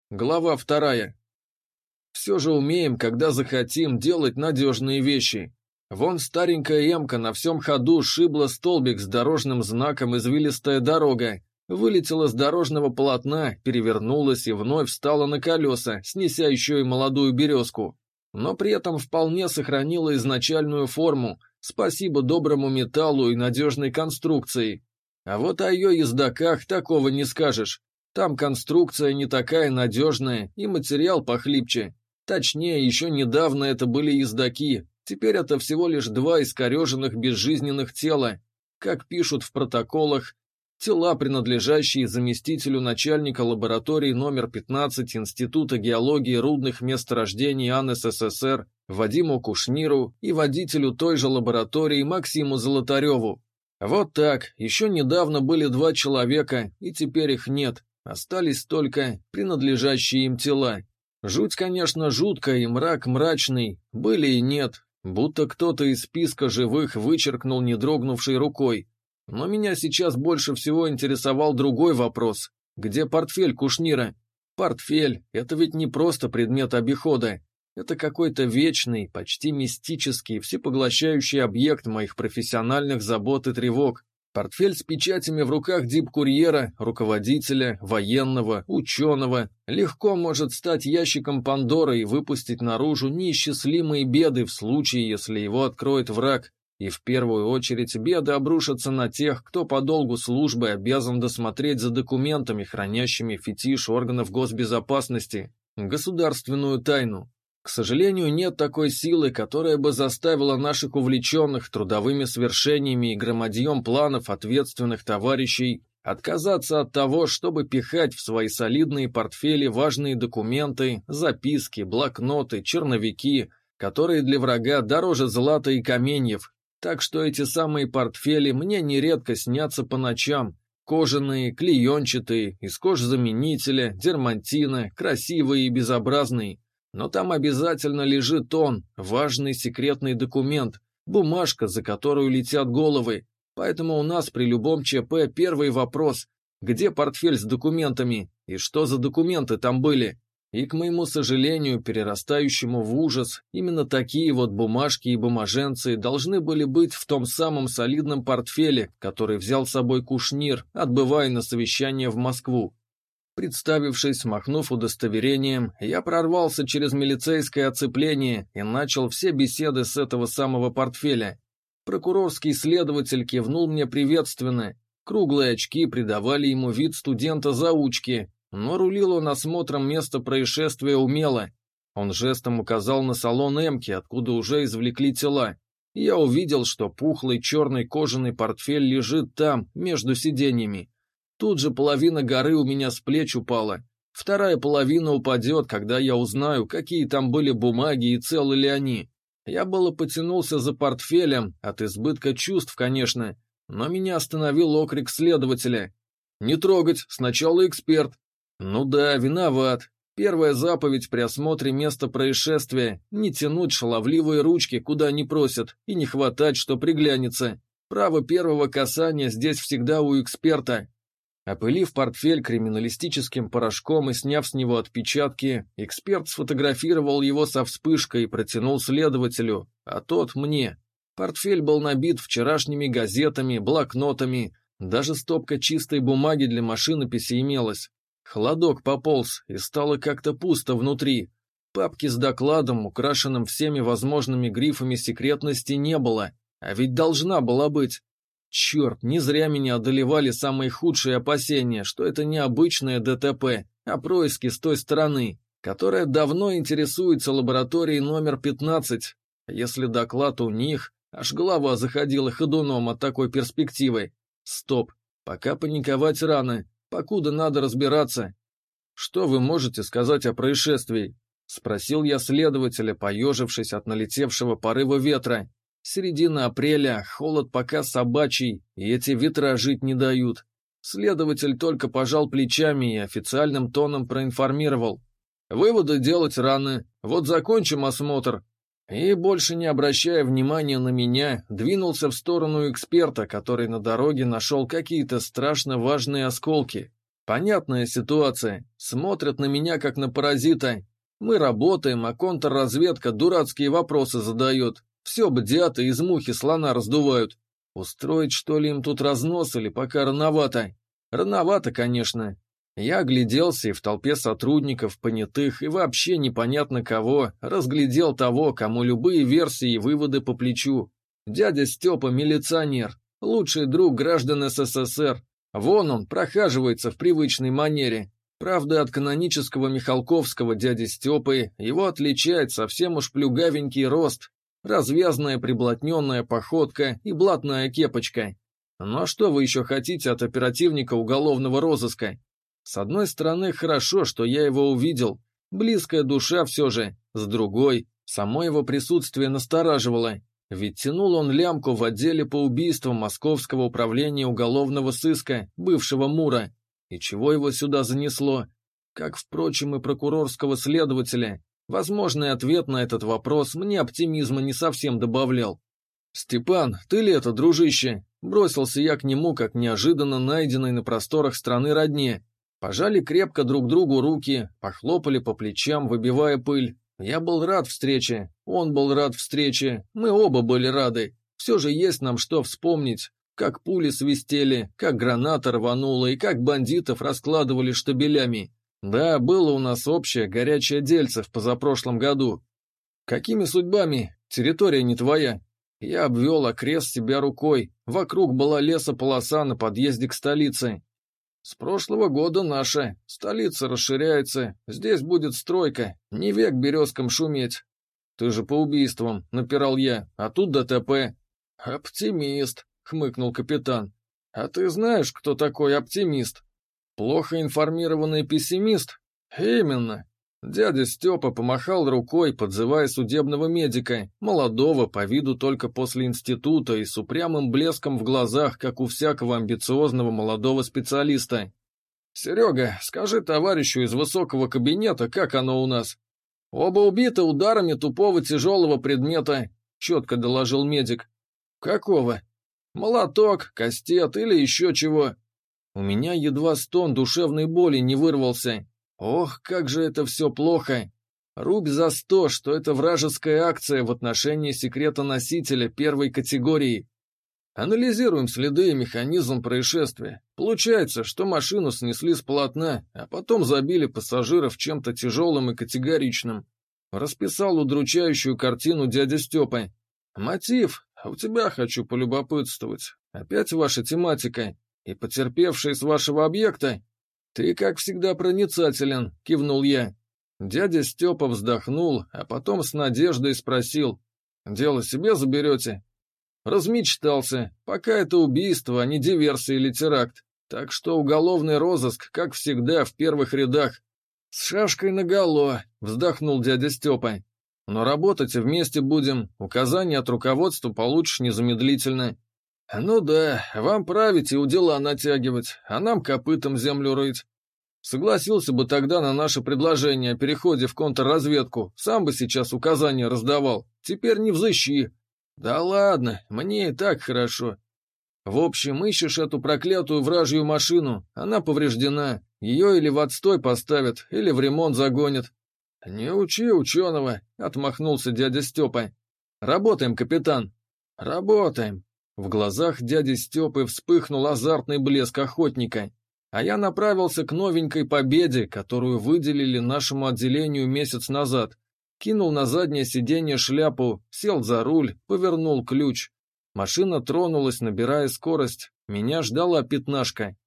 Глава 2. Все же умеем, когда захотим, делать надежные вещи. Вон старенькая эмка на всем ходу сшибла столбик с дорожным знаком «Извилистая дорога», вылетела с дорожного полотна, перевернулась и вновь встала на колеса, снеся еще и молодую березку. Но при этом вполне сохранила изначальную форму, спасибо доброму металлу и надежной конструкции. А вот о ее ездоках такого не скажешь. Там конструкция не такая надежная и материал похлипче. Точнее, еще недавно это были ездаки, теперь это всего лишь два искореженных безжизненных тела. Как пишут в протоколах, тела, принадлежащие заместителю начальника лаборатории номер 15 Института геологии рудных месторождений АН СССР Вадиму Кушниру и водителю той же лаборатории Максиму Золотареву. Вот так, еще недавно были два человека, и теперь их нет. Остались только принадлежащие им тела. Жуть, конечно, жуткая и мрак мрачный, были и нет, будто кто-то из списка живых вычеркнул не дрогнувшей рукой. Но меня сейчас больше всего интересовал другой вопрос. Где портфель Кушнира? Портфель – это ведь не просто предмет обихода. Это какой-то вечный, почти мистический, всепоглощающий объект моих профессиональных забот и тревог. Портфель с печатями в руках дипкурьера, руководителя, военного, ученого легко может стать ящиком Пандоры и выпустить наружу неисчислимые беды в случае, если его откроет враг. И в первую очередь беды обрушатся на тех, кто по долгу службы обязан досмотреть за документами, хранящими фетиш органов госбезопасности, государственную тайну. К сожалению, нет такой силы, которая бы заставила наших увлеченных трудовыми свершениями и громадьем планов ответственных товарищей отказаться от того, чтобы пихать в свои солидные портфели важные документы, записки, блокноты, черновики, которые для врага дороже злата и каменьев. Так что эти самые портфели мне нередко снятся по ночам. Кожаные, клеенчатые, из кожзаменителя, дермантина, красивые и безобразные. Но там обязательно лежит он, важный секретный документ, бумажка, за которую летят головы. Поэтому у нас при любом ЧП первый вопрос: где портфель с документами и что за документы там были? И, к моему сожалению, перерастающему в ужас, именно такие вот бумажки и бумаженцы должны были быть в том самом солидном портфеле, который взял с собой Кушнир, отбывая на совещание в Москву. Представившись, махнув удостоверением, я прорвался через милицейское оцепление и начал все беседы с этого самого портфеля. Прокурорский следователь кивнул мне приветственно. Круглые очки придавали ему вид студента-заучки, но рулил он осмотром места происшествия умело. Он жестом указал на салон эмки, откуда уже извлекли тела. Я увидел, что пухлый черный кожаный портфель лежит там, между сиденьями. Тут же половина горы у меня с плеч упала. Вторая половина упадет, когда я узнаю, какие там были бумаги и целы ли они. Я было потянулся за портфелем, от избытка чувств, конечно, но меня остановил окрик следователя. «Не трогать, сначала эксперт». Ну да, виноват. Первая заповедь при осмотре места происшествия – не тянуть шаловливые ручки, куда не просят, и не хватать, что приглянется. Право первого касания здесь всегда у эксперта. Опылив портфель криминалистическим порошком и сняв с него отпечатки, эксперт сфотографировал его со вспышкой и протянул следователю, а тот мне. Портфель был набит вчерашними газетами, блокнотами, даже стопка чистой бумаги для машинописи имелась. Холодок пополз, и стало как-то пусто внутри. Папки с докладом, украшенным всеми возможными грифами секретности, не было, а ведь должна была быть. Черт, не зря меня одолевали самые худшие опасения, что это не обычное ДТП, а происки с той стороны, которая давно интересуется лабораторией номер 15. Если доклад у них, аж голова заходила ходуном от такой перспективы. Стоп, пока паниковать рано, покуда надо разбираться. Что вы можете сказать о происшествии? Спросил я следователя, поежившись от налетевшего порыва ветра. Середина апреля, холод пока собачий, и эти ветра жить не дают. Следователь только пожал плечами и официальным тоном проинформировал. Выводы делать рано, вот закончим осмотр. И, больше не обращая внимания на меня, двинулся в сторону эксперта, который на дороге нашел какие-то страшно важные осколки. Понятная ситуация. Смотрят на меня, как на паразита. Мы работаем, а контрразведка дурацкие вопросы задает. Все бдят и из мухи слона раздувают. Устроить, что ли, им тут разнос или пока рановато? Рановато, конечно. Я огляделся и в толпе сотрудников, понятых и вообще непонятно кого, разглядел того, кому любые версии и выводы по плечу. Дядя Степа милиционер, лучший друг граждан СССР. Вон он, прохаживается в привычной манере. Правда, от канонического Михалковского дяди Степы его отличает совсем уж плюгавенький рост, развязная приблотненная походка и блатная кепочка. Но что вы еще хотите от оперативника уголовного розыска? С одной стороны, хорошо, что я его увидел, близкая душа все же, с другой, само его присутствие настораживало, ведь тянул он лямку в отделе по убийствам Московского управления уголовного сыска, бывшего МУРа. И чего его сюда занесло? Как, впрочем, и прокурорского следователя. Возможный ответ на этот вопрос мне оптимизма не совсем добавлял. «Степан, ты ли это, дружище?» Бросился я к нему, как неожиданно найденный на просторах страны родне. Пожали крепко друг другу руки, похлопали по плечам, выбивая пыль. Я был рад встрече, он был рад встрече, мы оба были рады. Все же есть нам что вспомнить. Как пули свистели, как граната рванула и как бандитов раскладывали штабелями. Да, было у нас общее горячее дельце в позапрошлом году. Какими судьбами? Территория не твоя. Я обвел окрест себя рукой. Вокруг была лесополоса на подъезде к столице. С прошлого года наша. Столица расширяется. Здесь будет стройка. Не век березкам шуметь. Ты же по убийствам, напирал я. А тут ДТП. Оптимист. — хмыкнул капитан. «А ты знаешь, кто такой оптимист? Плохо информированный пессимист? Именно. Дядя Степа помахал рукой, подзывая судебного медика, молодого, по виду только после института и с упрямым блеском в глазах, как у всякого амбициозного молодого специалиста. «Серега, скажи товарищу из высокого кабинета, как оно у нас?» «Оба убиты ударами тупого тяжелого предмета», — четко доложил медик. «Какого?» «Молоток, кастет или еще чего». У меня едва стон душевной боли не вырвался. Ох, как же это все плохо. Рубь за 100, что это вражеская акция в отношении секретоносителя первой категории. Анализируем следы и механизм происшествия. Получается, что машину снесли с полотна, а потом забили пассажиров чем-то тяжелым и категоричным. Расписал удручающую картину дядя Степа. Мотив? А у тебя хочу полюбопытствовать. Опять ваша тематика. И потерпевший с вашего объекта? Ты, как всегда, проницателен, кивнул я. Дядя Степа вздохнул, а потом с надеждой спросил. Дело себе заберете? Размечтался. Пока это убийство, а не диверсия или теракт. Так что уголовный розыск, как всегда, в первых рядах. С шашкой наголо, вздохнул дядя Степа. Но работать вместе будем, указания от руководства получишь незамедлительно. Ну да, вам править и удила натягивать, а нам копытом землю рыть. Согласился бы тогда на наше предложение о переходе в контрразведку, сам бы сейчас указания раздавал, теперь не взыщи. Да ладно, мне и так хорошо. В общем, ищешь эту проклятую вражью машину, она повреждена, ее или в отстой поставят, или в ремонт загонят. «Не учи ученого», — отмахнулся дядя Степа. «Работаем, капитан». «Работаем». В глазах дяди Степы вспыхнул азартный блеск охотника, а я направился к новенькой победе, которую выделили нашему отделению месяц назад. Кинул на заднее сиденье шляпу, сел за руль, повернул ключ. Машина тронулась, набирая скорость. Меня ждала пятнашка.